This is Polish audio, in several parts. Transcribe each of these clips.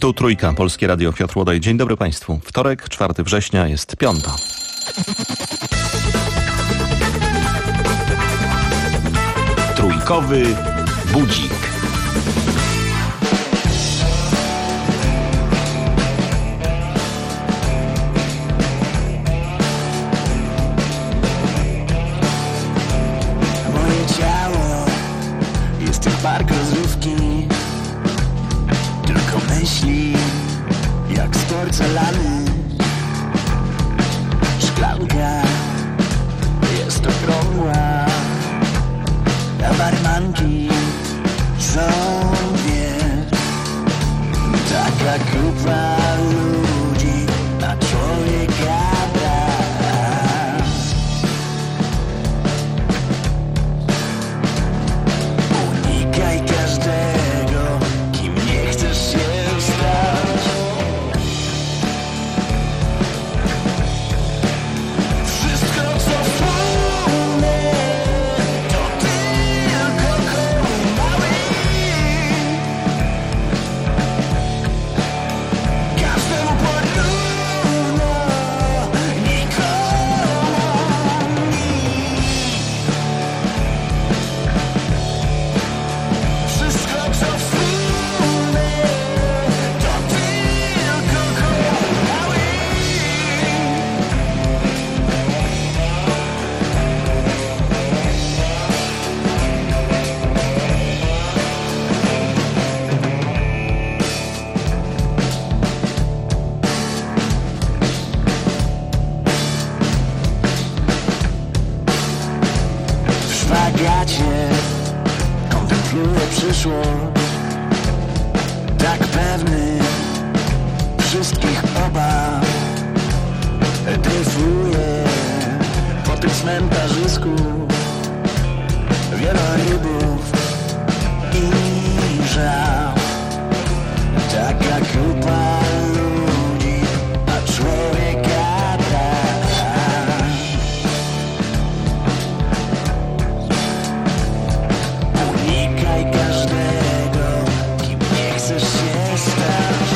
Tu Trójka, Polskie Radio, Piotr Łodaj. Dzień dobry Państwu. Wtorek, 4 września, jest 5. Trójkowy budzik. Moje ciało jest jak park rozrywki, tylko myśli jak z porcelany. Szklanka jest okrągła, a barmanki są dwie. Taka grupa ludzi na człowieka brak. Unikaj każdego, kim nie chcesz się stać. Wszystko co wspólne to tylko koło mały. Każdemu porówno, nikomu nic. Wszystko co wspólne to tylko koło mały. W szpagacie kontempluję przyszłość, tak pewny wszystkich obaw. Dryfuję po tym cmentarzysku, wielorybów i żał. Taka grupa ludzi, a człowieka brak. Unikaj każdego, kim nie chcesz się stać.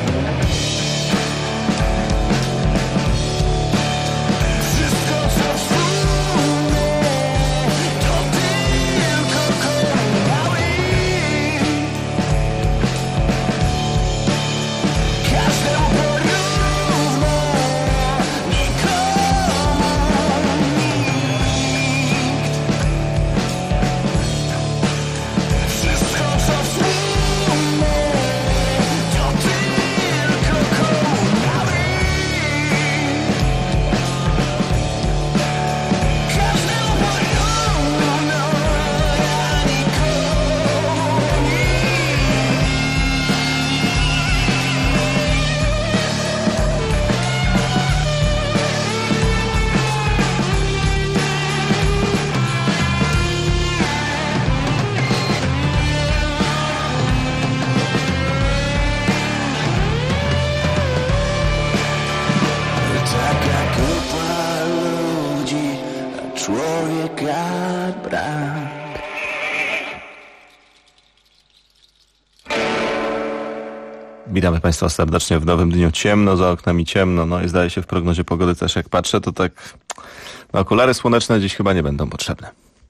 Wszystko co wspólne to tylko koło mały. Każdemu porówno, nikomu nikt. Wszystko co wspólne to tylko koło mały. Każdemu porówno, a nikomu Taka grupa ludzi, a człowieka brak. Witamy Państwa serdecznie w nowym dniu. Ciemno, za oknami ciemno. No i zdaje się w prognozie pogody też, jak patrzę, to tak okulary słoneczne dziś chyba nie będą potrzebne.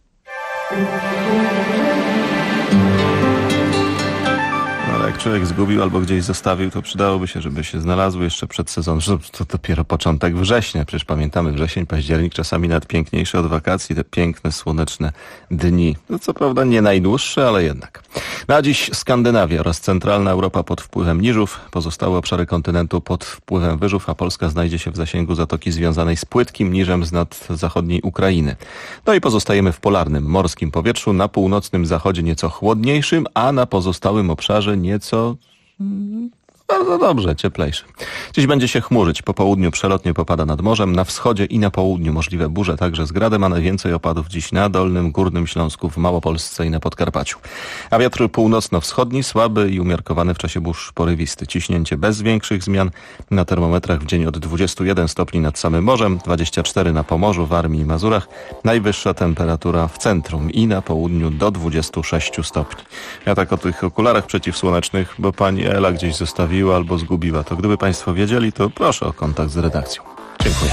No, ale jak człowiek zgubił albo gdzieś zostawił, to przydałoby się, żeby się znalazły jeszcze przed sezonem. To dopiero początek września. Przecież pamiętamy wrzesień, październik, czasami nawet piękniejszy od wakacji. Te piękne, słoneczne dni. No, co prawda nie najdłuższe, ale jednak. Na dziś Skandynawia oraz centralna Europa pod wpływem niżów, pozostałe obszary kontynentu pod wpływem wyżów, a Polska znajdzie się w zasięgu zatoki związanej z płytkim niżem z nad zachodniej Ukrainy. No i pozostajemy w polarnym, morskim powietrzu, na północnym zachodzie nieco chłodniejszym, a na pozostałym obszarze nieco bardzo dobrze, cieplejszy. Dziś będzie się chmurzyć. Po południu przelotnie popada nad morzem. Na wschodzie i na południu możliwe burze, także z gradem, a najwięcej opadów dziś na Dolnym, Górnym Śląsku, w Małopolsce i na Podkarpaciu. A wiatr północno-wschodni, słaby i umiarkowany w czasie burz porywisty. Ciśnięcie bez większych zmian. Na termometrach w dzień od 21 stopni nad samym morzem, 24 na Pomorzu, Warmii i Mazurach. Najwyższa temperatura w centrum i na południu do 26 stopni. Ja tak o tych okularach przeciwsłonecznych, bo pani Ela gdzieś zostawiła zostawiła albo zgubiła. To gdyby Państwo wiedzieli, to proszę o kontakt z redakcją. Dziękuję.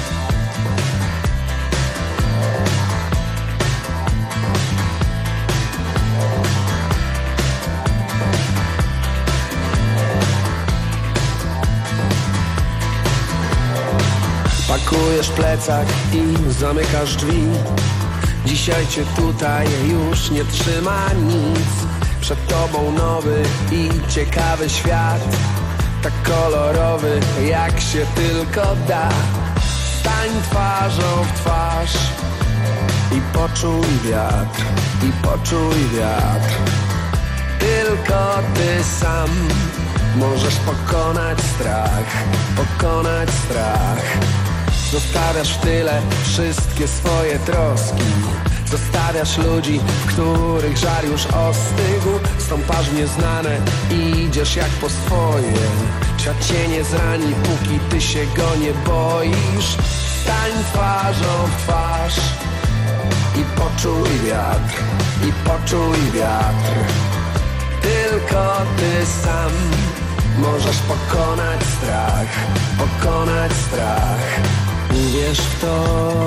Pakujesz plecak i zamykasz drzwi. Dzisiaj cię tutaj już nie trzyma nic. Przed tobą nowy i ciekawy świat, tak kolorowy jak się tylko da. Stań twarzą w twarz i poczuj wiatr, i poczuj wiatr. Tylko ty sam możesz pokonać strach, pokonać strach. Zostawiasz w tyle wszystkie swoje troski. Zostawiasz ludzi, w których żar już ostygł. Stąpasz w nieznane i idziesz jak po swoje. Świat cię nie zrani, póki ty się go nie boisz. Stań twarzą w twarz i poczuj wiatr, i poczuj wiatr. Tylko ty sam możesz pokonać strach, pokonać strach. Uwierz w to,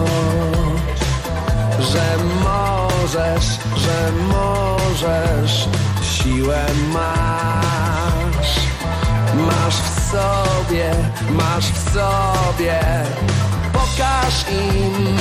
że możesz, że możesz. Siłę masz, masz w sobie, masz w sobie. Pokaż im,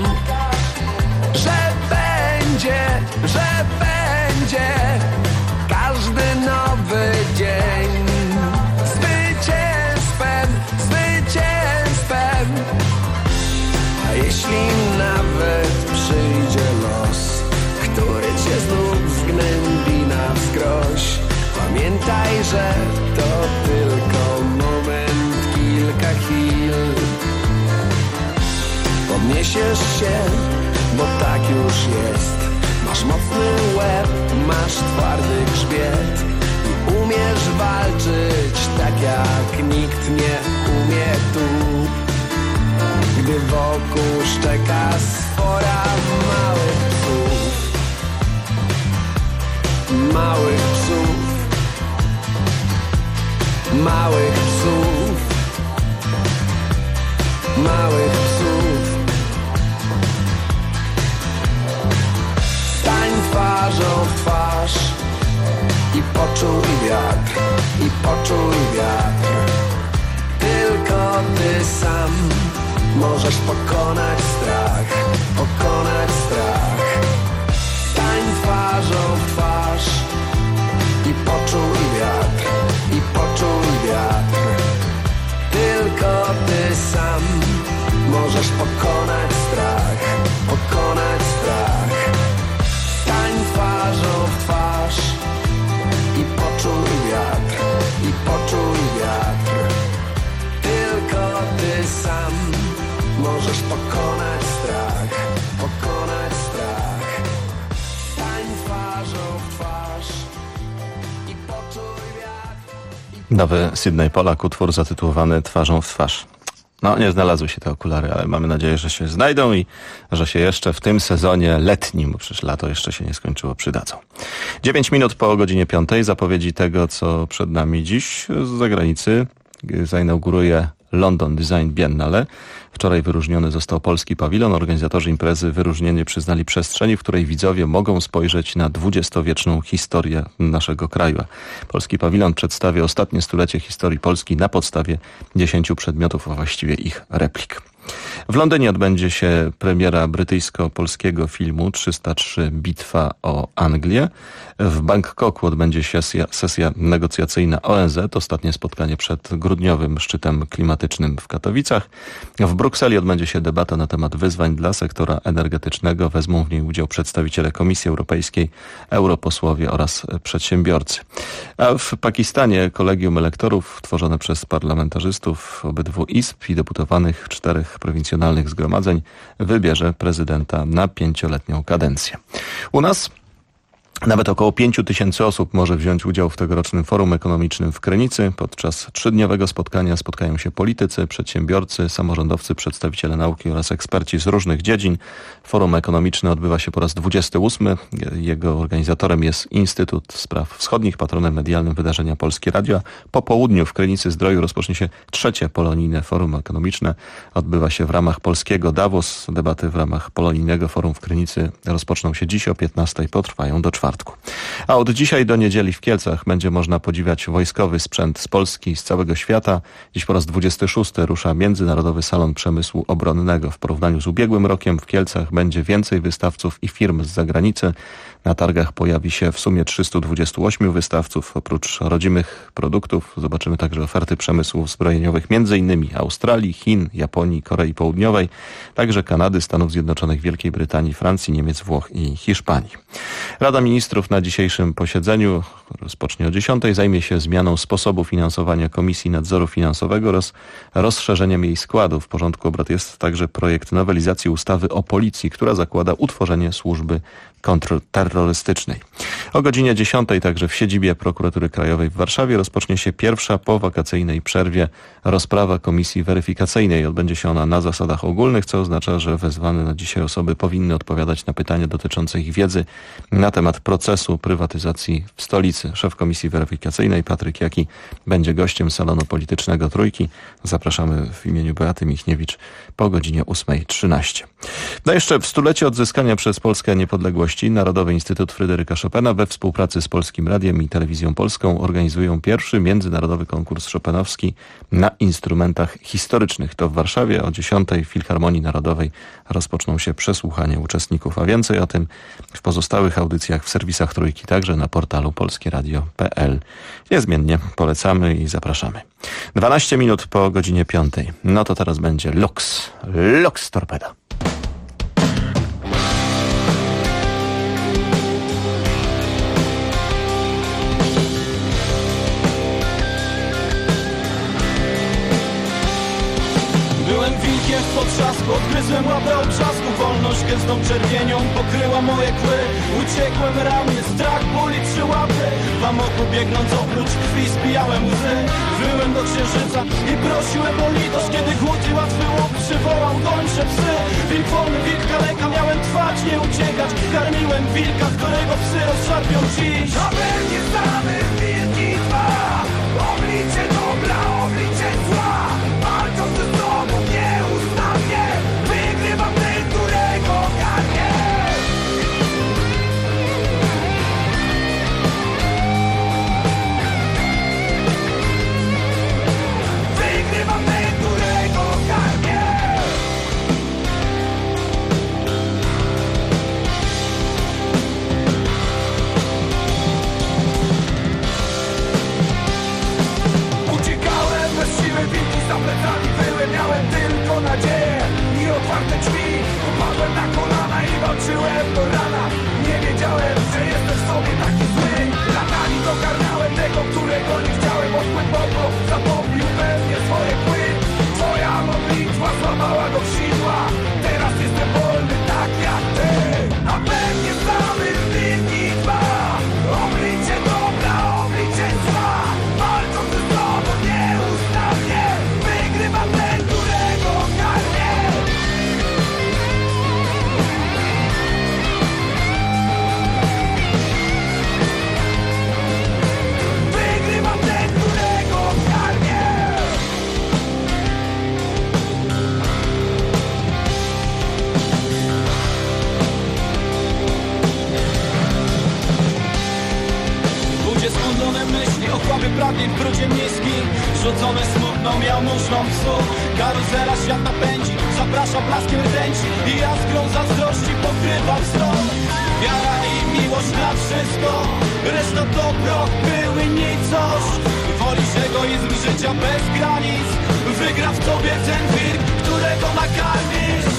że będzie, że będzie każdy nowy dzień zwycięstwem, zwycięstwem. A jeśli nawet przyjdzie los, który cię znów zgnębi na wskroś, pamiętaj, że to tylko moment, kilka chwil. Podniesiesz się, bo tak już jest. Masz mocny łeb, masz twardy grzbiet i umiesz walczyć tak jak nikt nie umie tu. Gdy wokół szczeka sfora małych psów, małych psów, małych psów, małych psów. Stań twarzą w twarz i poczuj wiatr, i poczuj wiatr. Tylko ty sam możesz pokonać strach, pokonać strach. Stań twarzą w twarz i poczuj wiatr, i poczuj wiatr. Tylko ty sam możesz pokonać strach, pokonać strach. Stań twarzą w twarz i poczuj wiatr, i poczuj wiatr. Tylko ty sam możesz pokonać strach, pokonać strach. Stań twarzą w twarz i poczuj wiatr. Nowy Sydney Polak, utwór zatytułowany Twarzą w twarz. No, nie znalazły się te okulary, ale mamy nadzieję, że się znajdą i że się jeszcze w tym sezonie letnim, bo przecież lato jeszcze się nie skończyło, przydadzą. 9 minut po godzinie 5. Zapowiedzi tego, co przed nami dziś z zagranicy. Zainauguruje London Design Biennale. Wczoraj wyróżniony został polski pawilon. Organizatorzy imprezy wyróżnienie przyznali przestrzeni, w której widzowie mogą spojrzeć na 20-wieczną historię naszego kraju. Polski pawilon przedstawia ostatnie stulecie historii Polski na podstawie 10 przedmiotów, a właściwie ich replik. W Londynie odbędzie się premiera brytyjsko-polskiego filmu 303 Bitwa o Anglię. W Bangkoku odbędzie się sesja negocjacyjna ONZ, ostatnie spotkanie przed grudniowym szczytem klimatycznym w Katowicach. W Brukseli odbędzie się debata na temat wyzwań dla sektora energetycznego. Wezmą w niej udział przedstawiciele Komisji Europejskiej, europosłowie oraz przedsiębiorcy. A w Pakistanie kolegium elektorów tworzone przez parlamentarzystów obydwu izb i deputowanych 4 prowincjonalnych zgromadzeń wybierze prezydenta na 5-letnią kadencję. U nas Nawet około 5 000 osób może wziąć udział w tegorocznym forum ekonomicznym w Krynicy. Podczas 3-dniowego spotkania spotkają się politycy, przedsiębiorcy, samorządowcy, przedstawiciele nauki oraz eksperci z różnych dziedzin. Forum ekonomiczne odbywa się po raz 28. Jego organizatorem jest Instytut Spraw Wschodnich, patronem medialnym wydarzenia Polskie Radio. Po południu w Krynicy Zdroju rozpocznie się 3. polonijne forum ekonomiczne. Odbywa się w ramach polskiego Davos. Debaty w ramach polonijnego forum w Krynicy rozpoczną się dziś o 15:00 i potrwają do czwartku. A od dzisiaj do niedzieli w Kielcach będzie można podziwiać wojskowy sprzęt z Polski i z całego świata. Dziś po raz 26 rusza Międzynarodowy Salon Przemysłu Obronnego. W porównaniu z ubiegłym rokiem w Kielcach będzie więcej wystawców i firm z zagranicy. Na targach pojawi się w sumie 328 wystawców. Oprócz rodzimych produktów zobaczymy także oferty przemysłów zbrojeniowych m.in. Australii, Chin, Japonii, Korei Południowej, także Kanady, Stanów Zjednoczonych, Wielkiej Brytanii, Francji, Niemiec, Włoch i Hiszpanii. Rada Ministrów na dzisiejszym posiedzeniu rozpocznie o 10:00. Zajmie się zmianą sposobu finansowania Komisji Nadzoru Finansowego oraz rozszerzeniem jej składu. W porządku obrad jest także projekt nowelizacji ustawy o policji, która zakłada utworzenie służby kontrterrorystycznej. O godzinie 10:00 także w siedzibie Prokuratury Krajowej w Warszawie rozpocznie się pierwsza po wakacyjnej przerwie rozprawa komisji weryfikacyjnej. Odbędzie się ona na zasadach ogólnych, co oznacza, że wezwane na dzisiaj osoby powinny odpowiadać na pytania dotyczące ich wiedzy na temat procesu prywatyzacji w stolicy. Szef komisji weryfikacyjnej Patryk Jaki będzie gościem salonu politycznego Trójki. Zapraszamy w imieniu Beaty Michniewicz po godzinie 8:13. No jeszcze w stulecie odzyskania przez Polskę niepodległości Narodowy Instytut Fryderyka Chopina we współpracy z Polskim Radiem i Telewizją Polską organizują pierwszy międzynarodowy konkurs chopinowski na instrumentach historycznych. To w Warszawie o 10:00 w Filharmonii Narodowej rozpoczną się przesłuchania uczestników. A więcej o tym w pozostałych audycjach w serwisach Trójki, także na portalu polskieradio.pl. Niezmiennie polecamy i zapraszamy. 12 minut po godzinie 5:00. No to teraz będzie Lux Torpeda. W potrzasku odgryzłem łapę obrzasku. Wolność gęstą czerwienią pokryła moje kły. Uciekłem ramię, strach, ból i 3 łapy. W amoku biegnąc oprócz krwi spijałem łzy. Wyłem do księżyca i prosiłem o litość. Kiedy głód i łatwy łop przywołał gończe psy. Wilk wolny, wilk kaleka, miałem trwać, nie uciekać. Karmiłem wilka, którego psy rozszarpią dziś. A pewnie samych wilki dwa, oblicze dobra, oblicze zła. Walczą ze sobą nieustannie, wygrywam ten, którego garnie. Wygrywam ten, którego garnie. Uciekałem bez siły, wilki za plecami były, miałem tylko nadzieję i otwarte drzwi. Upadłem na kolana i walczyłem do rana. Nie wiedziałem, że jestem w sobie taki zły. Latami dogarniałem tego, którego nie chciałem. Odpływ głęboko, zapomnił we mnie swoje kły. Twoja modlitwa złamała go w sidła. Teraz jestem wolny tak jak ty. A pewnie samych wilki dwa, oblicze dobra, oblicze zła. Walczą ze sobą nieustannie, wygrywa ten, którego karmię. Wygrywa ten, którego karmię. Ludzie skłócone myśli, okłamy pragnień w brudzie niski. Rzucone smutną, jałmużną psu. Karuzela świata pędzi, zaprasza blaskiem rdęci. I jaskrą zazdrości pokrywa wzrok. Wiara i miłość na wszystko, reszta dobro, były nicość. Wolisz egoizm życia bez granic, wygra w tobie ten wilk, którego nakarmisz.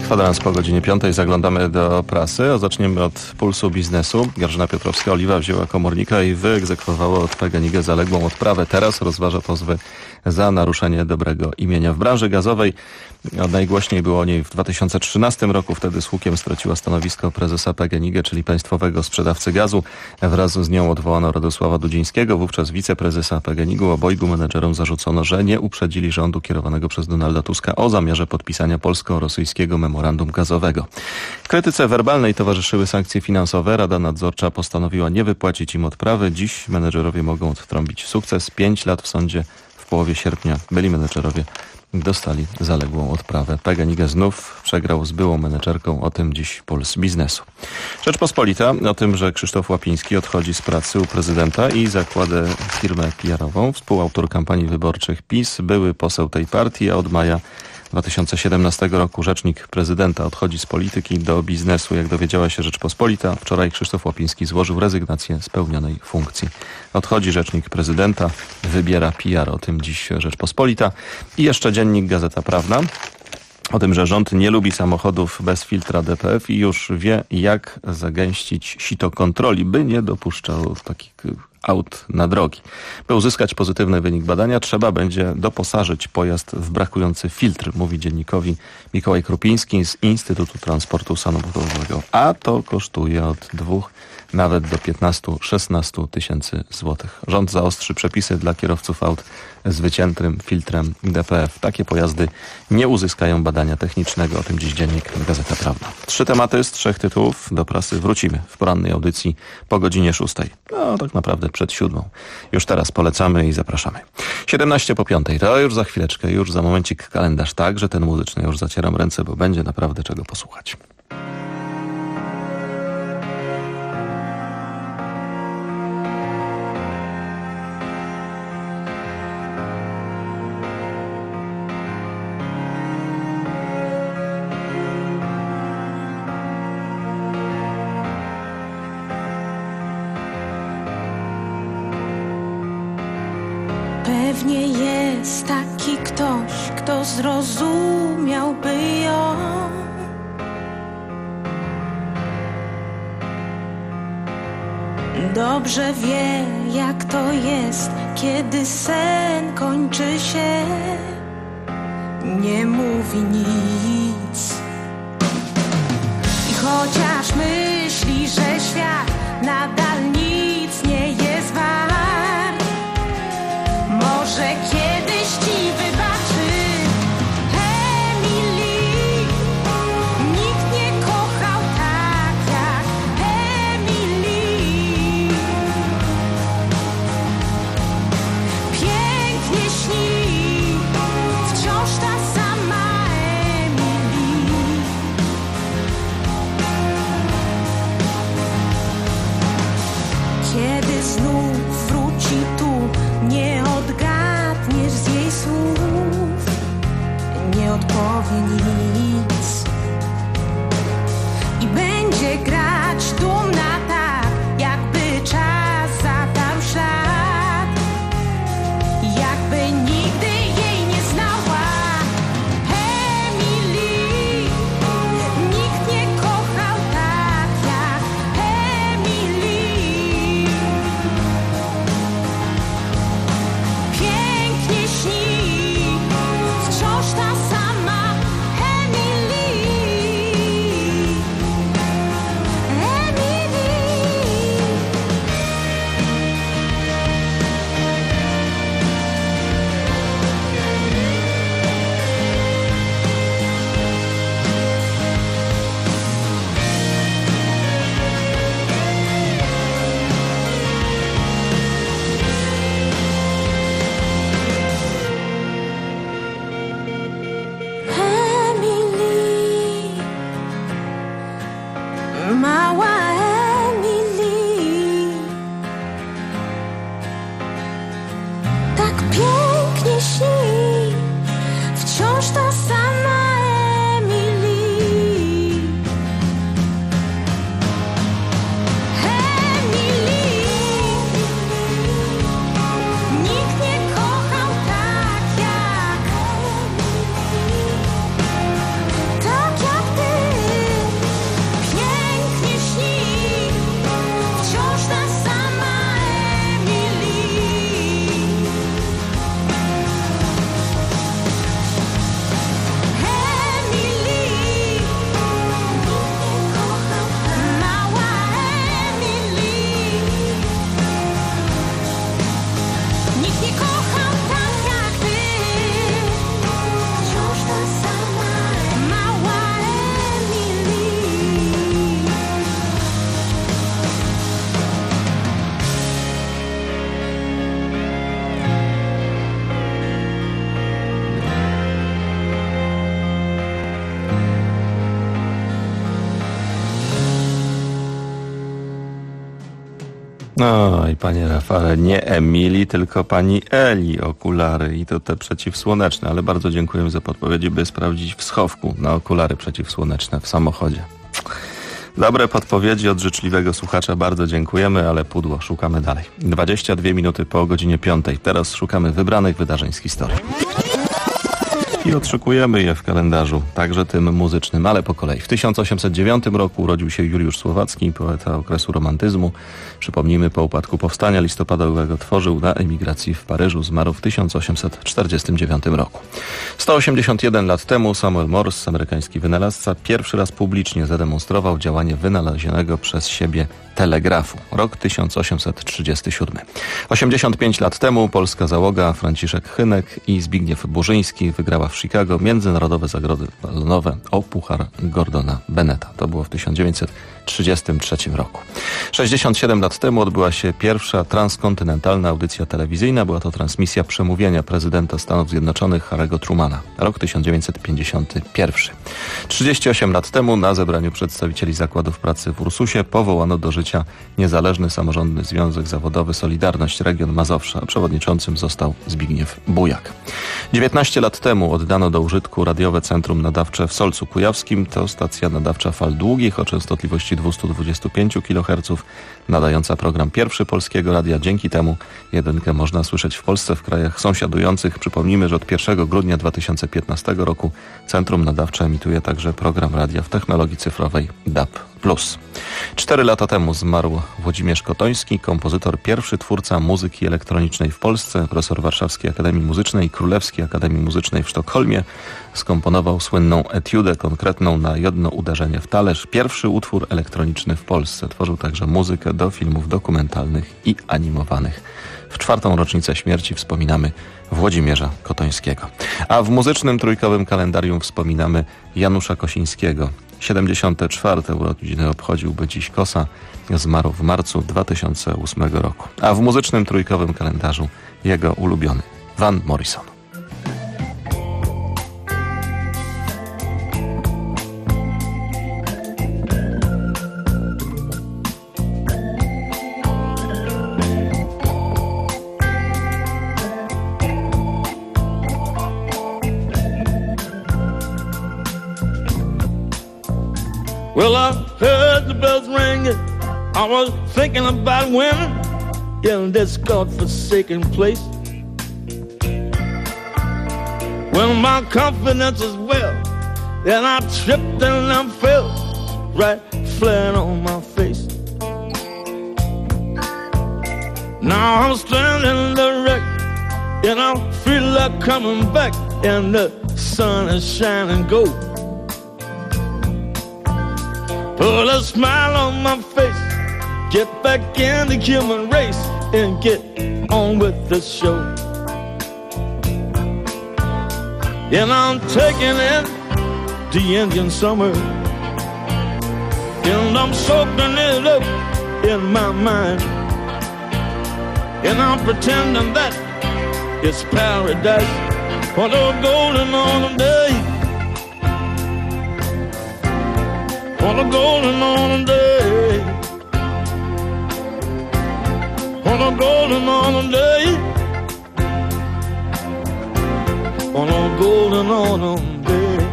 Kwadrans po godzinie 5. Zaglądamy do prasy, a zaczniemy od Pulsu Biznesu. Grażyna Piotrowska-Oliwa wzięła komornika i wyegzekwowała od PGNiG zaległą odprawę. Teraz rozważa pozwy za naruszenie dobrego imienia. W branży gazowej najgłośniej było o niej w 2013 roku. Wtedy z hukiem straciła stanowisko prezesa PGNiG, czyli państwowego sprzedawcy gazu. Wraz z nią odwołano Radosława Dudzińskiego, wówczas wiceprezesa PGNiG-u. Obojgu menedżerom zarzucono, że nie uprzedzili rządu kierowanego przez Donalda Tuska o zamiarze podpisania polsko-rosyjskiego memorandum gazowego. Krytyce werbalnej towarzyszyły sankcje finansowe. Rada Nadzorcza postanowiła nie wypłacić im odprawy. Dziś menedżerowie mogą odtrąbić sukces. 5 lat w sądzie. W połowie sierpnia byli menedżerowie dostali zaległą odprawę. PGNiG znów przegrał z byłą menedżerką. O tym dziś Puls Biznesu. Rzeczpospolita o tym, że Krzysztof Łapiński odchodzi z pracy u prezydenta i zakłada firmę PR-ową. Współautor kampanii wyborczych PiS, były poseł tej partii, a od maja 2017 roku rzecznik prezydenta odchodzi z polityki do biznesu. Jak dowiedziała się Rzeczpospolita, wczoraj Krzysztof Łapiński złożył rezygnację z pełnionej funkcji. Odchodzi rzecznik prezydenta, wybiera PR. O tym dziś Rzeczpospolita. I jeszcze dziennik Gazeta Prawna. O tym, że rząd nie lubi samochodów bez filtra DPF i już wie, jak zagęścić sito kontroli, by nie dopuszczał takich aut na drogi. By uzyskać pozytywny wynik badania, trzeba będzie doposażyć pojazd w brakujący filtr, mówi dziennikowi Mikołaj Krupiński z Instytutu Transportu Samochodowego. A to kosztuje od 2 nawet do 15-16 tysięcy złotych. Rząd zaostrzy przepisy dla kierowców aut z wyciętym filtrem DPF. Takie pojazdy nie uzyskają badania technicznego. O tym dziś dziennik Gazeta Prawna. 3 tematy z 3 tytułów. Do prasy wrócimy w porannej audycji po godzinie 6. No tak naprawdę przed 7. Już teraz polecamy i zapraszamy. 17 po 5. To już za chwileczkę, już za momencik kalendarz. Tak, że ten muzyczny już zacieram ręce, bo będzie naprawdę czego posłuchać. Pewnie jest taki ktoś, kto zrozumiałby ją. Dobrze wie, jak to jest, kiedy sen kończy się. Nie mówi nic. I chociaż myśli, że świat nadal nic nie jest wart, może kiedyś ci wybaczy. Emily, nikt nie kochał tak jak Emily. Pięknie śni, wciąż ta sama Emily. Kiedy znów wróci tu, nie odgadniesz z jej słów, nie odpowie nic i będzie grać dumna tak, jakby czas zadał ślad, jakby nigdy jej nie znała. Emily, nikt nie kochał tak jak Emily. Pięknie śni, wciąż ta sama Emily. Emily. No i panie Rafale, nie Emilii, tylko pani Eli okulary i to te przeciwsłoneczne, ale bardzo dziękuję za podpowiedzi, by sprawdzić w schowku na okulary przeciwsłoneczne w samochodzie. Dobre podpowiedzi od życzliwego słuchacza, bardzo dziękujemy, ale pudło, szukamy dalej. 22 minuty po godzinie 5. Teraz szukamy wybranych wydarzeń z historii. I odszukujemy je w kalendarzu, także tym muzycznym, ale po kolei. W 1809 roku urodził się Juliusz Słowacki, poeta okresu romantyzmu. Przypomnijmy, po upadku powstania listopadowego tworzył na emigracji w Paryżu, zmarł w 1849 roku. 181 lat temu Samuel Morse, amerykański wynalazca, pierwszy raz publicznie zademonstrował działanie wynalezionego przez siebie telegrafu. Rok 1837. 85 lat temu polska załoga Franciszek Hynek i Zbigniew Burzyński wygrała w Chicago międzynarodowe zagrody balonowe o Puchar Gordona Bennetta. To było w 1933 roku. 67 lat temu odbyła się pierwsza transkontynentalna audycja telewizyjna. Była to transmisja przemówienia prezydenta Stanów Zjednoczonych Harry'ego Trumana. Rok 1951. 38 lat temu na zebraniu przedstawicieli zakładów pracy w Ursusie powołano do życia Niezależny Samorządny Związek Zawodowy Solidarność Region Mazowsza. Przewodniczącym został Zbigniew Bujak. 19 lat temu oddano do użytku radiowe centrum nadawcze w Solcu Kujawskim. To stacja nadawcza fal długich o częstotliwości 225 kHz, nadająca program Pierwszy Polskiego Radia. Dzięki temu jedynkę można słyszeć w Polsce, w krajach sąsiadujących. Przypomnijmy, że od 1 grudnia 2015 roku centrum nadawcze emituje także program radia w technologii cyfrowej DAB+. 4 lata temu zmarł Włodzimierz Kotoński, kompozytor, pierwszy twórca muzyki elektronicznej w Polsce, profesor Warszawskiej Akademii Muzycznej i Królewskiej Akademii Muzycznej w Sztokholmie. Skomponował słynną etiudę konkretną na jedno uderzenie w talerz. Pierwszy utwór elektroniczny w Polsce. Tworzył także muzykę do filmów dokumentalnych i animowanych. W 4. rocznicę śmierci wspominamy Włodzimierza Kotońskiego. A w muzycznym trójkowym kalendarium wspominamy Janusza Kosińskiego. 74. urodziny obchodziłby dziś Kosa. Zmarł w marcu 2008 roku. A w muzycznym trójkowym kalendarzu jego ulubiony Van Morrison. Well, I heard the bells ringing. I was thinking about women in this God-forsaken place. When my confidence is well, then I tripped and I fell right flat on my face. Now I'm standing the wreck, and I feel like coming back, and the sun is shining gold. Put a smile on my face, get back in the human race, and get on with the show. And I'm taking in the Indian summer, and I'm soaking it up in my mind, and I'm pretending that it's paradise for the golden autumn day. On a golden autumn day, on a golden autumn day, on a golden autumn day.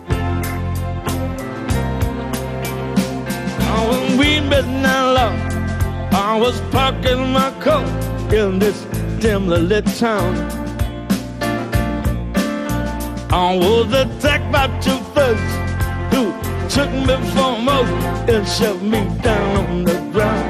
I was weeping out loud, I was parking my car in this dimly lit town. I was attacked by two thugs who took me for most and shoved me down on the ground.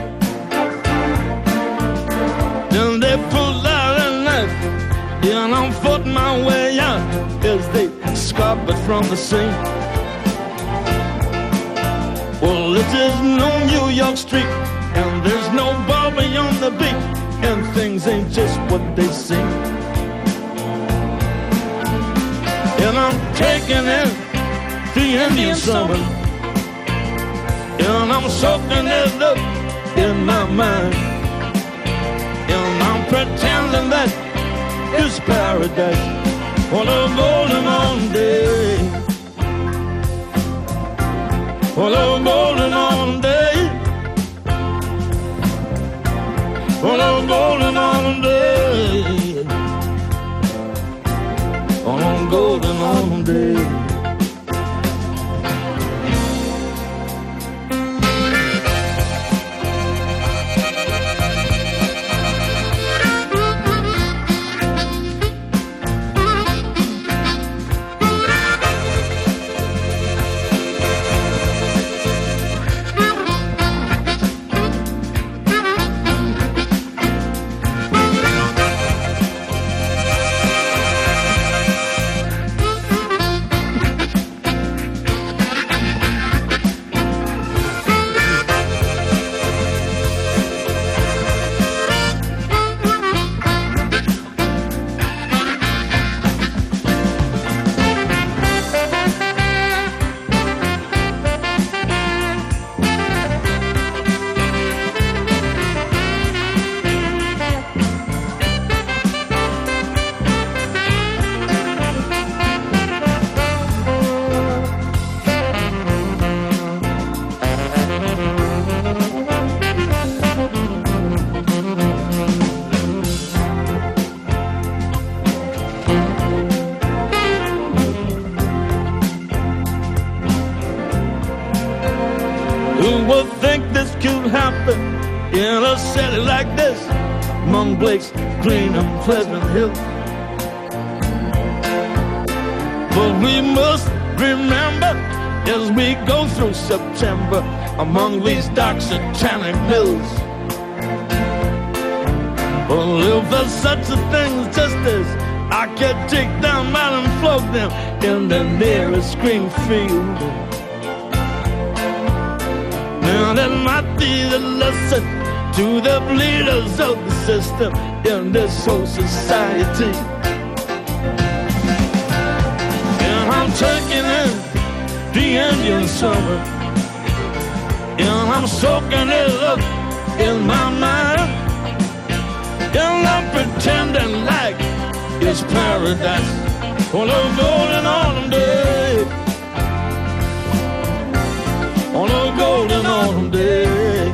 Then they pulled out a knife, and I fought my way out as they scarpered from the scene. Well, it is no New York street, and there's no Bobby on the beat, and things ain't just what they seem. And I'm taking it the Indian summer, and I'm soaking it up in my mind, and I'm pretending that it's paradise on a golden autumn day, on a golden autumn day, golden autumn day. On a golden autumn day. Who would think this could happen in a city like this, among Blake's clean and pleasant hills? But we must remember as we go through September among these dark satanic hills. Well, if there's such a thing as justice, I can take them out and float them in the nearest green field. Now that might be the lesson to the leaders of the system in this whole society. And I'm taking in the Indian summer, and I'm soaking it up in my mind, and I'm pretending like it's paradise on a golden autumn day. On a golden autumn day.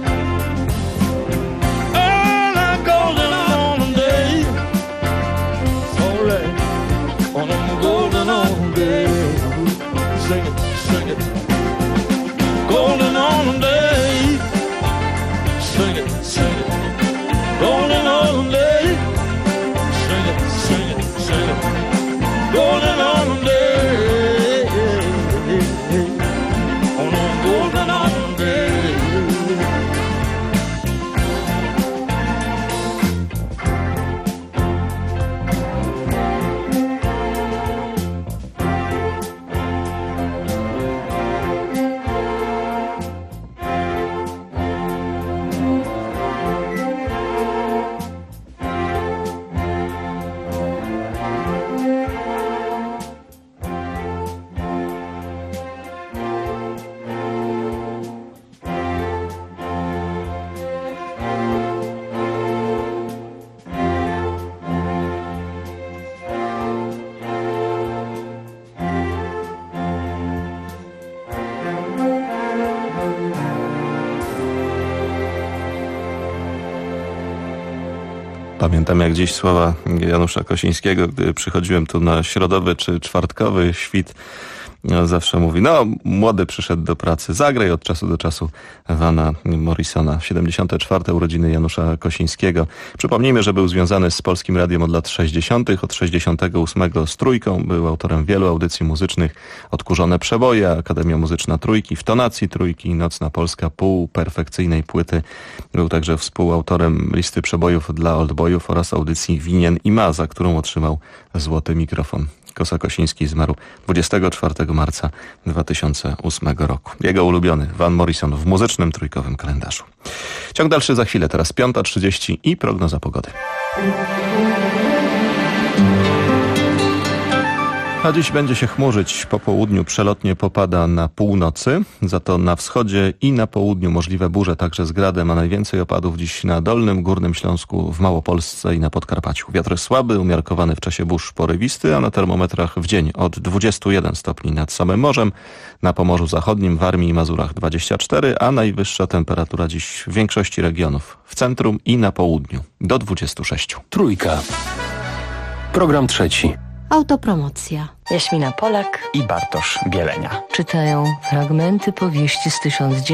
On a golden autumn day. Alright. On a golden autumn day. Sing it, sing it. Golden autumn day. Sing it, sing it. Golden autumn day. Sing it, sing it, sing it. Golden autumn day. Pamiętam jak dziś słowa Janusza Kosińskiego, gdy przychodziłem tu na środowy czy czwartkowy świt. Zawsze mówi, no młody przyszedł do pracy, zagraj od czasu do czasu Vana Morrisona. 74. urodziny Janusza Kosińskiego. Przypomnijmy, że był związany z Polskim Radiem od lat 60. Od 68 z Trójką. Był autorem wielu audycji muzycznych. Odkurzone przeboje, Akademia Muzyczna Trójki, w tonacji Trójki, Nocna Polska, półperfekcyjnej płyty. Był także współautorem listy przebojów dla oldboyów oraz audycji Winien i Ma, za którą otrzymał złoty mikrofon. Kosa Kosiński zmarł 24 marca 2008 roku. Jego ulubiony Van Morrison w muzycznym trójkowym kalendarzu. Ciąg dalszy za chwilę, teraz 5:30 i prognoza pogody. A dziś będzie się chmurzyć. Po południu przelotnie popada na północy, za to na wschodzie i na południu możliwe burze, także z gradem, a najwięcej opadów dziś na Dolnym, Górnym Śląsku, w Małopolsce i na Podkarpaciu. Wiatr słaby, umiarkowany w czasie burz porywisty, a na termometrach w dzień od 21 stopni nad samym morzem, na Pomorzu Zachodnim, Warmii i Mazurach 24, a najwyższa temperatura dziś w większości regionów, w centrum i na południu do 26. Trójka. Program trzeci. Autopromocja. Jaśmina Polak i Bartosz Bielenia czytają fragmenty powieści z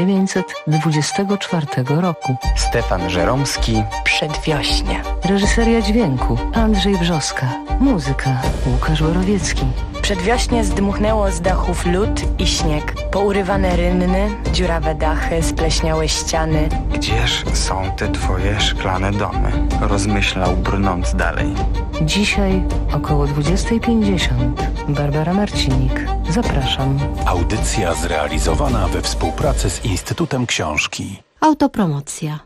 1924 roku. Stefan Żeromski. Przedwiośnie. Reżyseria dźwięku Andrzej Brzoska. Muzyka Łukasz Borowiecki. Przedwiośnie zdmuchnęło z dachów lód i śnieg. Pourywane rynny, dziurawe dachy, spleśniałe ściany. Gdzież są te twoje szklane domy? Rozmyślał, brnąc dalej. Dzisiaj około 20:50. Barbara Marcinik. Zapraszam. Audycja zrealizowana we współpracy z Instytutem Książki. Autopromocja.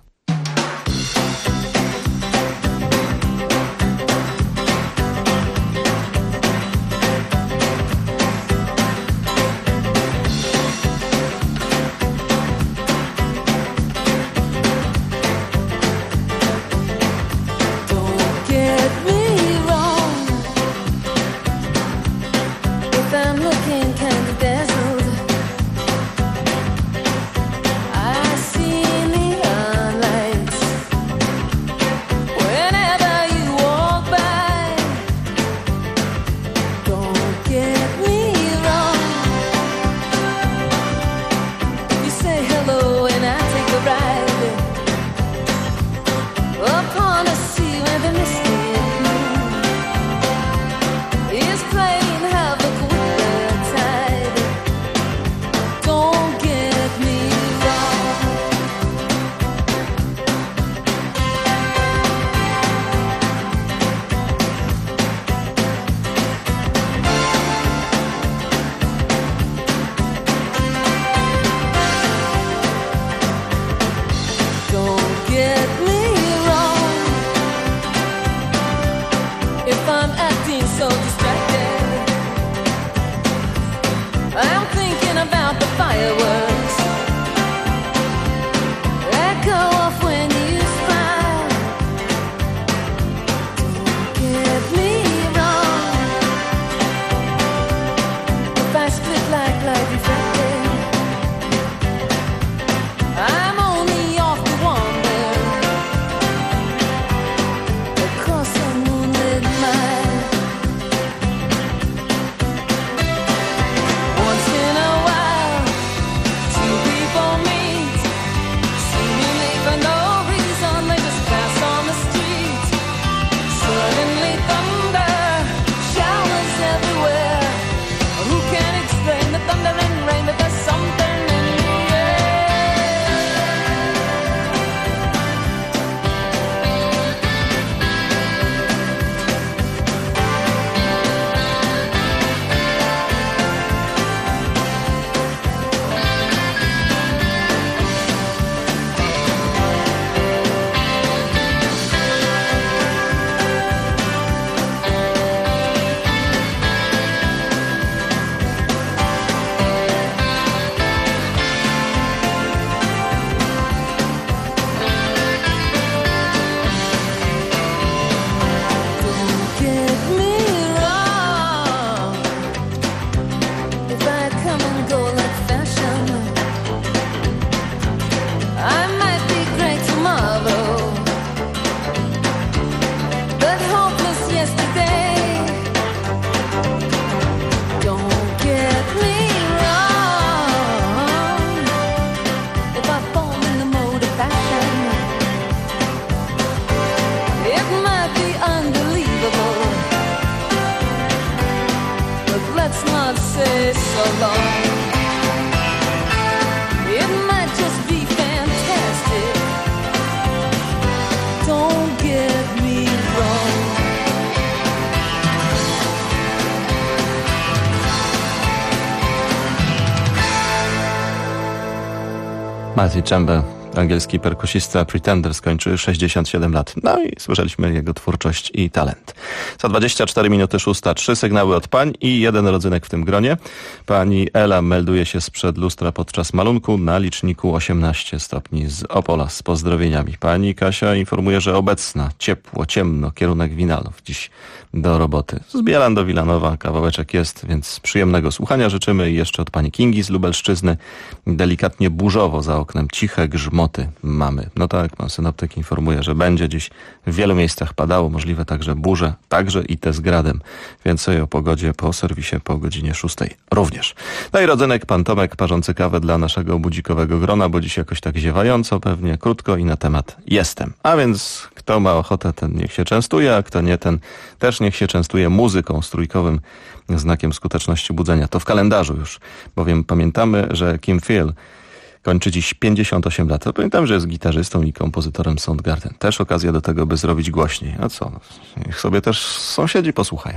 Maciej Czembe Angielski perkusista Pretender skończy 67 lat. No i słyszeliśmy jego twórczość i talent. Za 24 minuty 6:00, 3 sygnały od pań i 1 rodzynek w tym gronie. Pani Ela melduje się sprzed lustra podczas malunku na liczniku 18 stopni z Opola z pozdrowieniami. Pani Kasia informuje, że obecna, ciepło, ciemno, kierunek Winalów. Dziś do roboty. Z Bielan do Wilanowa kawałeczek jest, więc przyjemnego słuchania życzymy. I jeszcze od pani Kingi z Lubelszczyzny. Delikatnie burzowo za oknem, ciche grzmoty mamy. No tak, pan synoptyk informuje, że będzie dziś w wielu miejscach padało, możliwe także burze, także i te z gradem. Więcej o pogodzie po serwisie po godzinie 6:00 również. No i rodzynek, pan Tomek parzący kawę dla naszego budzikowego grona, bo dziś jakoś tak ziewająco, pewnie krótko i na temat jestem. A więc kto ma ochotę, ten niech się częstuje, a kto nie, ten też niech się częstuje muzyką z trójkowym znakiem skuteczności budzenia. To w kalendarzu już, bowiem pamiętamy, że Kim Phil kończy dziś 58 lat. To pamiętam, że jest gitarzystą i kompozytorem Soundgarden. Też okazja do tego, by zrobić głośniej. A co? Niech sobie też sąsiedzi posłuchają.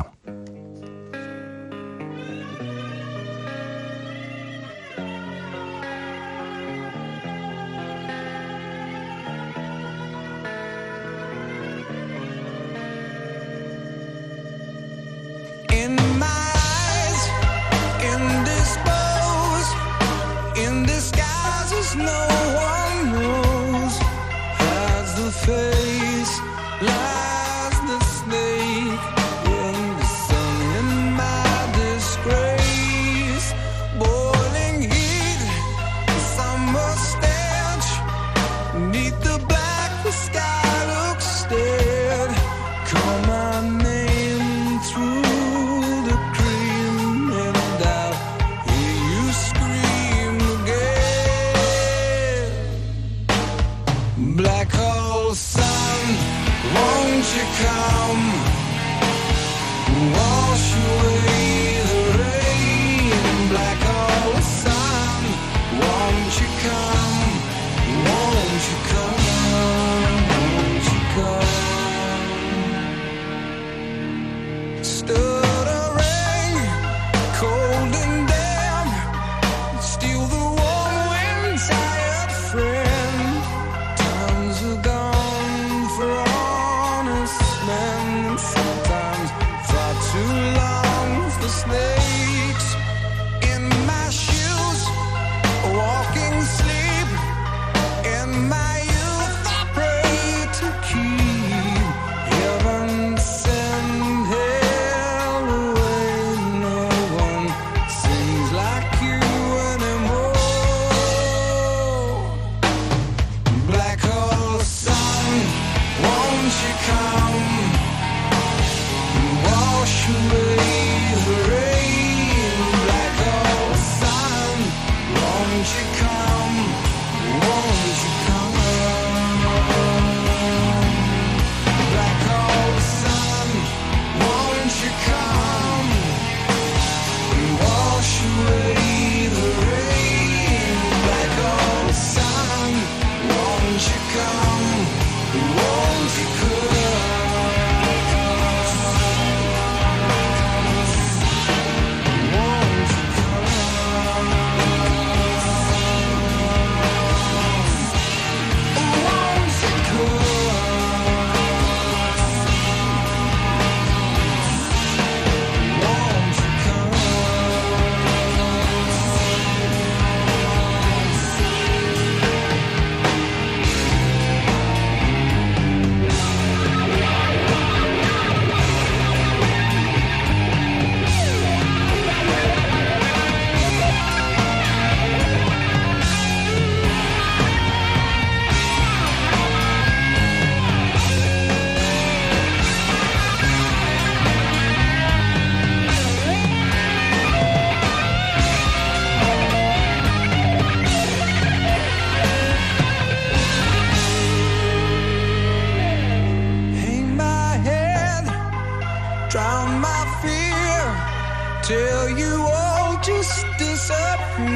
till you all just disappear.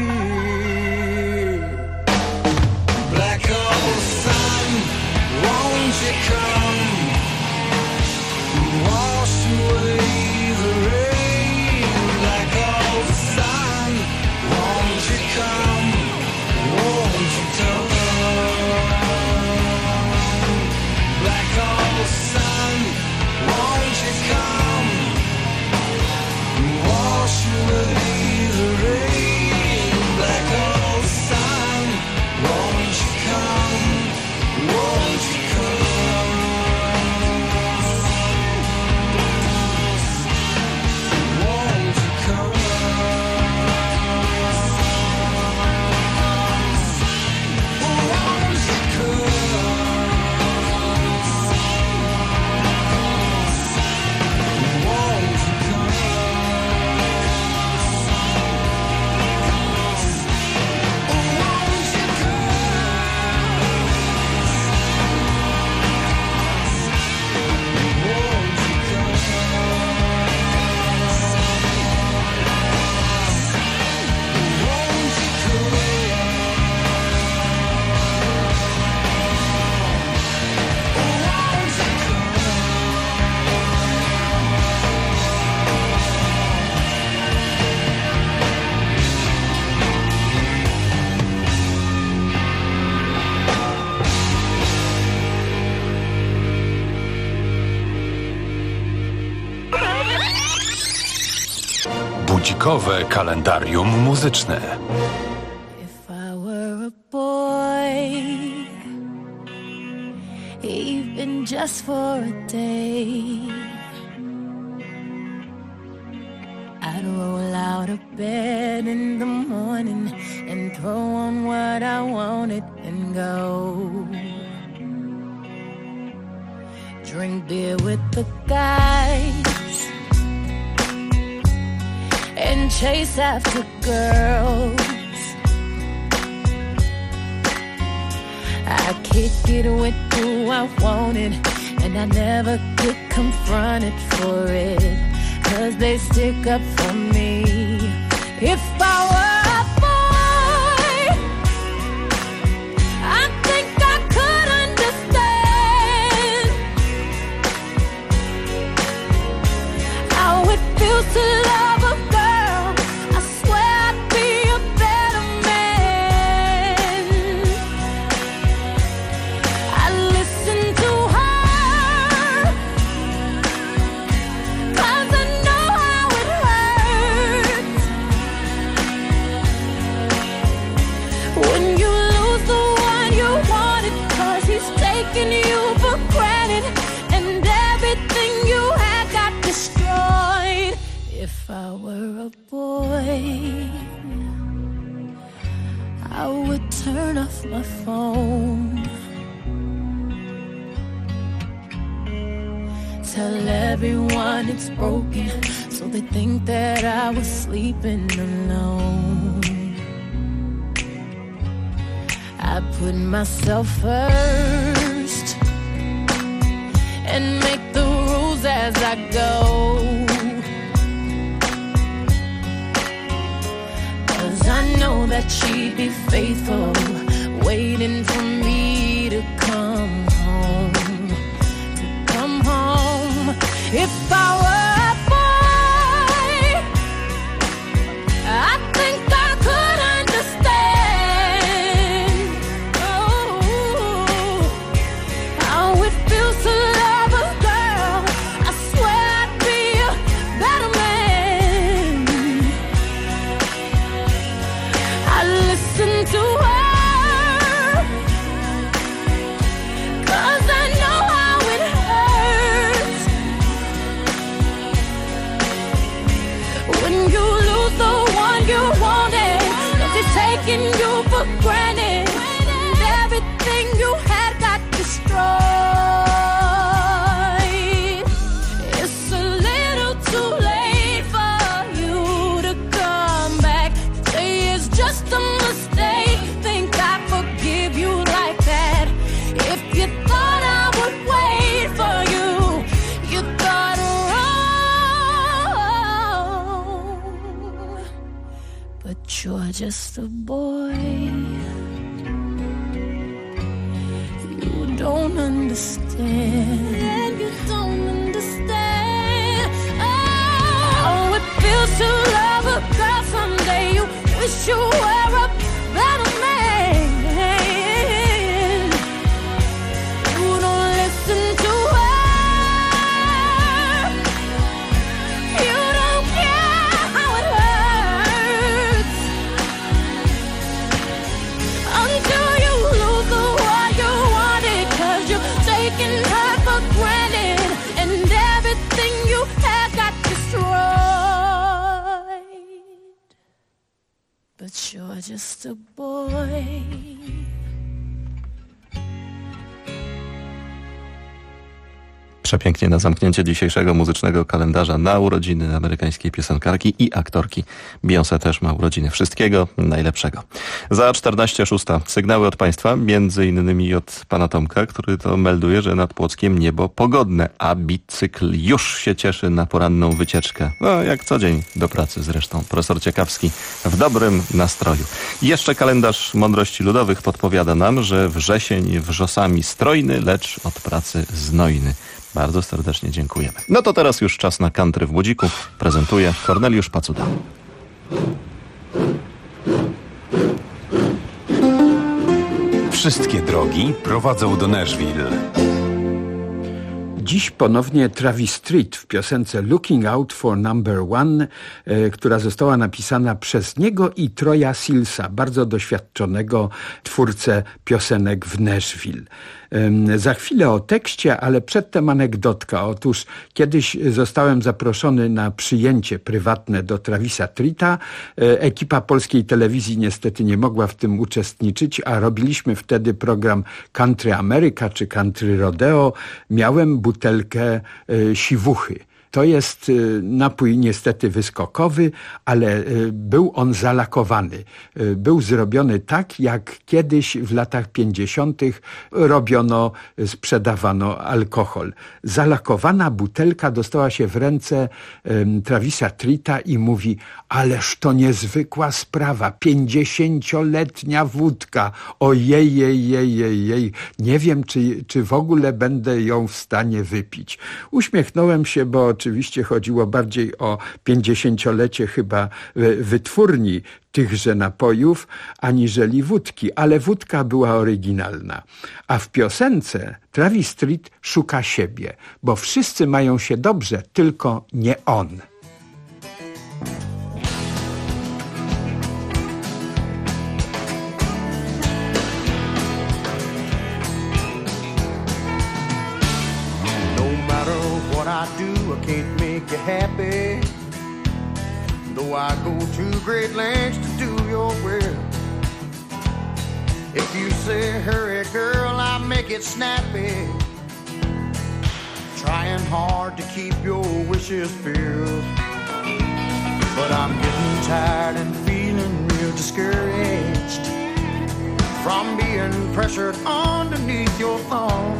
Black hole sun, won't you come wash away the rain? Black hole sun, won't you come, won't you come? Wyjątkowe kalendarium muzyczne. If I were a boy, even just for a day, I'd roll out of bed in the morning and throw on what I wanted and go. Drink beer with the guys and chase after girls. I kick it with who I wanted, and I never get confronted for it, 'cause they stick up for me. If I were a boy, I think I could understand how it feels to love a girl. I swear I'd be a better man. I listen to her, 'cause I know how it hurts when you lose the one you wanted, 'cause he's taking you for granted and everything you had got destroyed. If I were a boy, I would turn off my phone, tell everyone it's broken, so they think that I was sleeping alone. I put myself first and make the rules as I go, 'cause I know that she'd be faithful, waiting for me to come home, to come home. If I were a boy, I think I could understand, oh, how it feels to love a girl. I swear I'd be a better man. I listen to her, 'cause I know how it hurts when you lose the one you wanted, 'cause it's taking you for granted and everything you had got destroyed. It's a little too late for you to come back. Say it's just a mistake, think I forgive you like that. If you thought I would wait for you, you thought wrong. But you're just a boy, you don't understand. You don't understand. Oh, it feels to love a girl someday. You wish you were a better man. You don't listen to her. You don't care how it hurts until you lose the one you wanted, 'cause you're taking her for granted and everything you had got destroyed. But you're just a boy. Przepięknie na zamknięcie dzisiejszego muzycznego kalendarza na urodziny amerykańskiej piosenkarki i aktorki. Beyoncé też ma urodziny. Wszystkiego najlepszego. Za 14:06 sygnały od Państwa, między innymi od pana Tomka, który to melduje, że nad Płockiem niebo pogodne, a bicykl już się cieszy na poranną wycieczkę. No, jak co dzień do pracy zresztą. Profesor Ciekawski w dobrym nastroju. Jeszcze kalendarz mądrości ludowych podpowiada nam, że wrzesień wrzosami strojny, lecz od pracy znojny. Bardzo serdecznie dziękujemy. No to teraz już czas na country w budziku. Prezentuje Korneliusz Pacuda. Wszystkie drogi prowadzą do Nashville. Dziś ponownie Travis Street w piosence Looking Out for Number One, która została napisana przez niego i Troya Sillsa, bardzo doświadczonego twórcę piosenek w Nashville. Za chwilę o tekście, ale przedtem anegdotka. Otóż kiedyś zostałem zaproszony na przyjęcie prywatne do Travisa Streeta. Ekipa polskiej telewizji niestety nie mogła w tym uczestniczyć, a robiliśmy wtedy program Country America czy Country Rodeo. Miałem butelkę siwuchy. To jest napój niestety wyskokowy, ale był on zalakowany. Był zrobiony tak, jak kiedyś w latach 50. sprzedawano alkohol. Zalakowana butelka dostała się w ręce Travisa Streeta i mówi: ależ to niezwykła sprawa, 50-letnia wódka. Ojej, nie wiem, czy w ogóle będę ją w stanie wypić. Uśmiechnąłem się, bo oczywiście chodziło bardziej o 50-lecie chyba wytwórni tychże napojów, aniżeli wódki, ale wódka była oryginalna. A w piosence Travis Street szuka siebie, bo wszyscy mają się dobrze, tylko nie on. I do, I can't make you happy. Though I go to great lengths to do your will. If you say hurry, girl, I make it snappy. Trying hard to keep your wishes filled. But I'm getting tired and feeling real discouraged from being pressured underneath your thumb.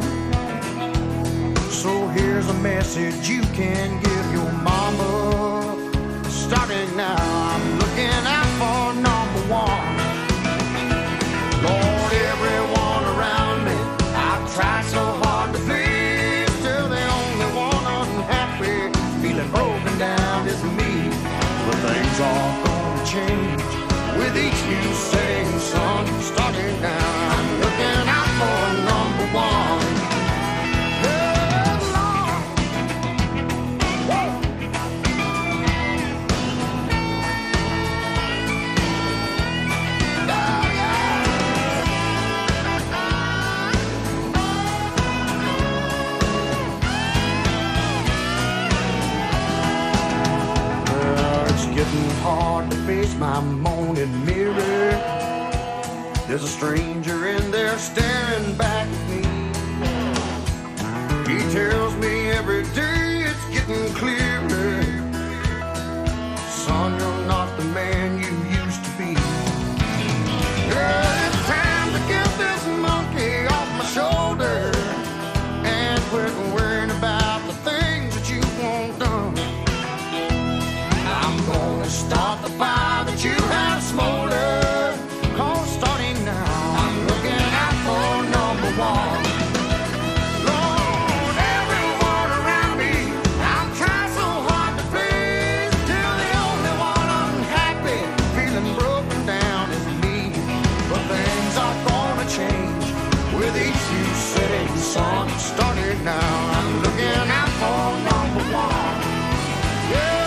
So here's a message you can give your mama. Starting now, I'm looking out for number one. Lord, everyone around me, I've tried so hard to please, still the only one unhappy, feeling broken down is me. But things aren't gonna change with each new setting sun. Starting now, I'm looking out for number one. Getting hard to face my moaning mirror. There's a stranger in there staring back at me. He tells me every day it's getting clearer. Son, you're not the man you used to be. It's time to get this monkey off my shoulder and quit worrying about the things that you want done. Start the fire that you have smoldered. Cause starting now, I'm looking out for number one. Lord, everyone around me, I'm trying so hard to please, till the only one unhappy, feeling broken down is me. But things are gonna change with each new setting sun. Starting now, I'm looking out for number one. Yeah.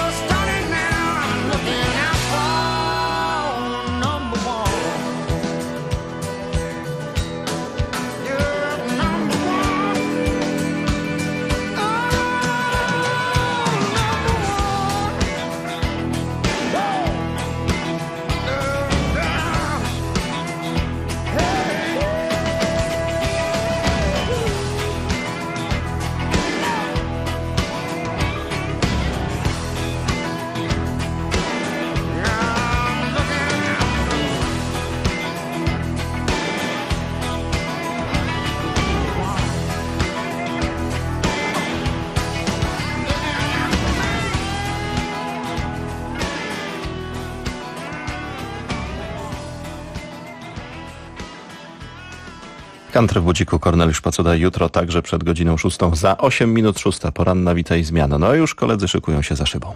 Country w budziku, Korneliusz Pacuda. Jutro także przed godziną 6. Za 8 minut 6. Poranna Wita i Zmiana. No już koledzy szykują się za szybą.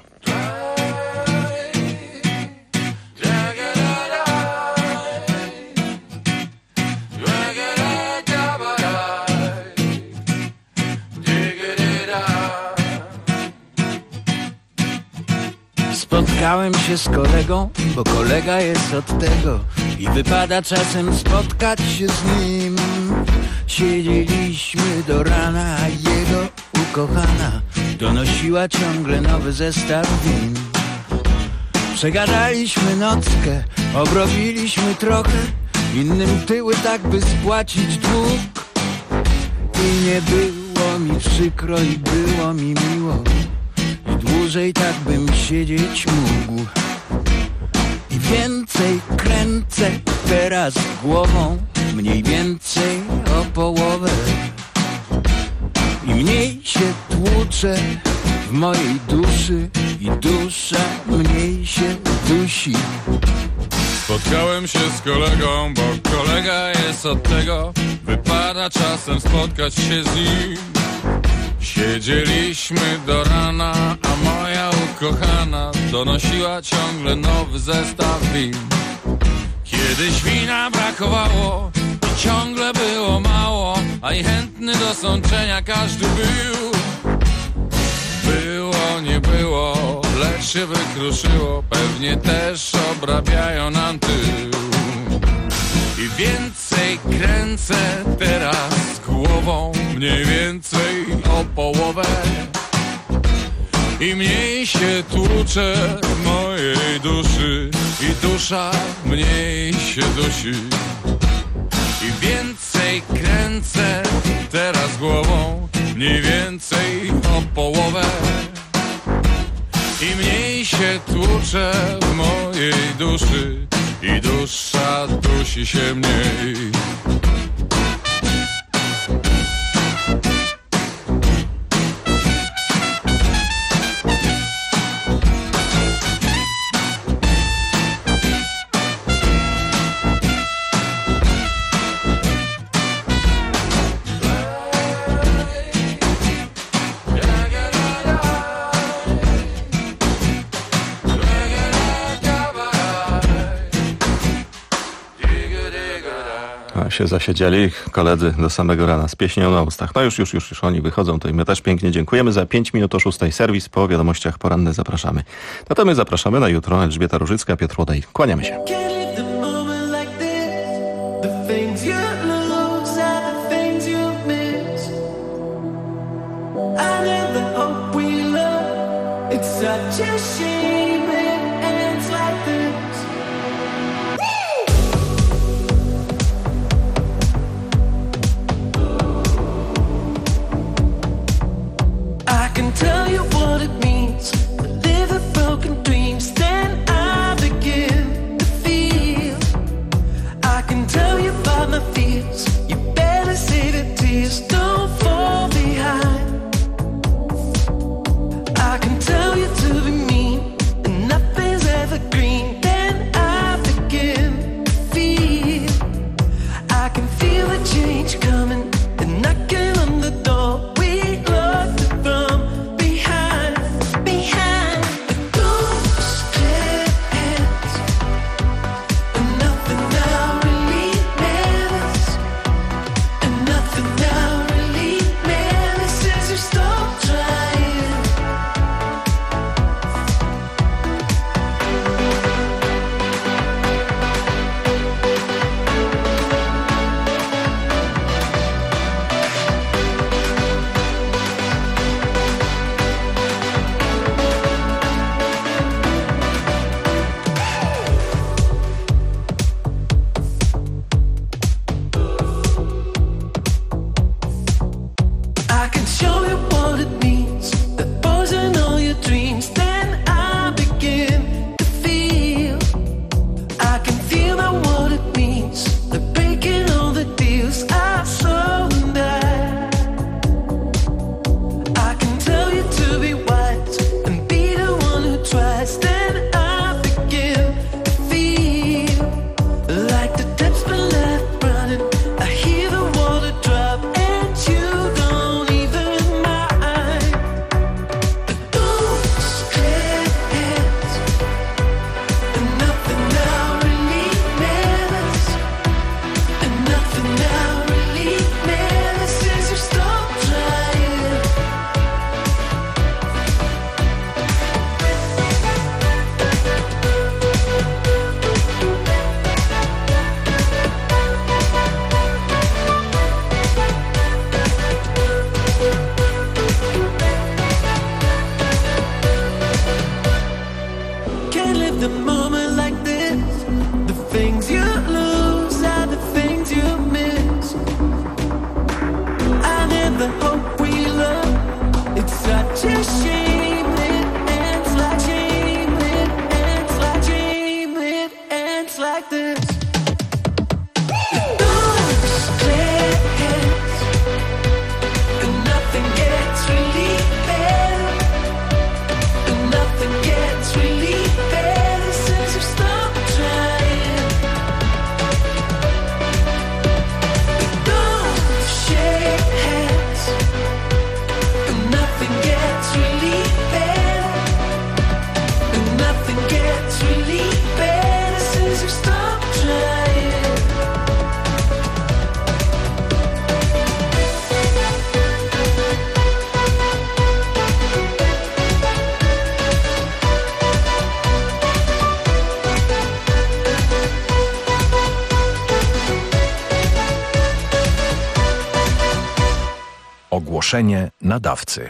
Dig it in. Spotkałem się z kolegą, bo kolega jest od tego i wypada czasem spotkać się z nim. Siedzieliśmy do rana, a jego ukochana donosiła ciągle nowy zestaw win. Przegadaliśmy nockę, obrobiliśmy trochę, innym tyły tak by spłacić dług. I nie było mi przykro i było mi miło, i dłużej tak bym siedzieć mógł. I więcej kręcę teraz głową, mniej więcej o połowę. I mniej się tłuczę w mojej duszy i dusza mniej się dusi. Spotkałem się z kolegą, bo kolega jest od tego, wypada czasem spotkać się z nim. Siedzieliśmy do rana, a moja ukochana donosiła ciągle nowy zestaw win. Kiedyś wina brakowało i ciągle było mało, a i chętny do sączenia każdy był. Było, nie było, lecz się wykruszyło, pewnie też obrabiają nam tył. I więcej kręcę teraz głową, mniej więcej o połowę. I mniej się tłuczę w mojej duszy i dusza mniej się dusi. I więcej kręcę teraz głową, mniej więcej o połowę. I mniej się tłuczę w mojej duszy i dusza dusi się mniej. Się zasiedzieli koledzy do samego rana z pieśnią na ustach. No już oni wychodzą, to i my też pięknie dziękujemy. Za 5 minut o 6 serwis, po wiadomościach poranne zapraszamy. No to my zapraszamy na jutro. Elżbieta Różycka, Piotr Łodej. Kłaniamy się. Tell you what it means to live a broken dreams. Then I begin to feel. I can tell you about my fears. You better save your tears. Don't fall behind. I can tell you to be mean, it's like this. Those clear hands, and nothing gets really better, and nothing gets really better since you stopped trying. Those shake hands, and nothing gets really better, and nothing gets really better since you stopped trying. Ogłoszenie nadawcy.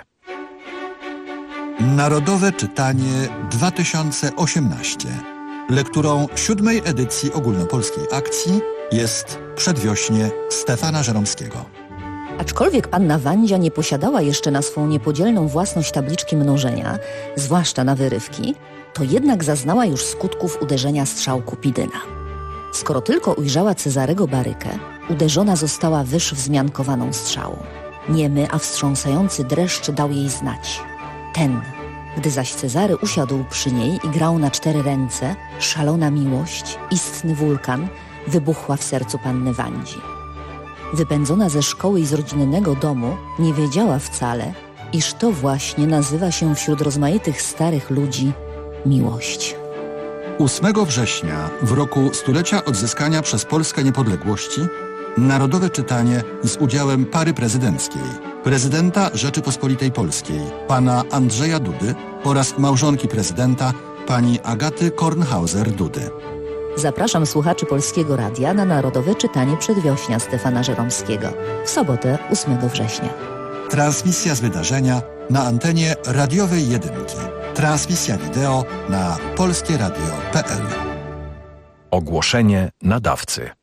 Narodowe Czytanie 2018. Lekturą 7. edycji ogólnopolskiej akcji jest Przedwiośnie Stefana Żeromskiego. Aczkolwiek panna Wandzia nie posiadała jeszcze na swą niepodzielną własność tabliczki mnożenia, zwłaszcza na wyrywki, to jednak zaznała już skutków uderzenia strzał Kupidyna. Skoro tylko ujrzała Cezarego Barykę, uderzona została wyż wzmiankowaną strzałą. Niemy, a wstrząsający dreszcz dał jej znać. Ten. Gdy zaś Cezary usiadł przy niej i grał na 4 ręce, szalona miłość, istny wulkan, wybuchła w sercu panny Wandzi. Wypędzona ze szkoły i z rodzinnego domu, nie wiedziała wcale, iż to właśnie nazywa się wśród rozmaitych starych ludzi miłość. 8 września, w roku stulecia odzyskania przez Polskę niepodległości, Narodowe Czytanie z udziałem pary prezydenckiej, prezydenta Rzeczypospolitej Polskiej, pana Andrzeja Dudy oraz małżonki prezydenta, pani Agaty Kornhauser-Dudy. Zapraszam słuchaczy Polskiego Radia na Narodowe Czytanie Przedwiośnia Stefana Żeromskiego w sobotę 8 września. Transmisja z wydarzenia na antenie radiowej Jedynki. Transmisja wideo na polskieradio.pl. Ogłoszenie nadawcy.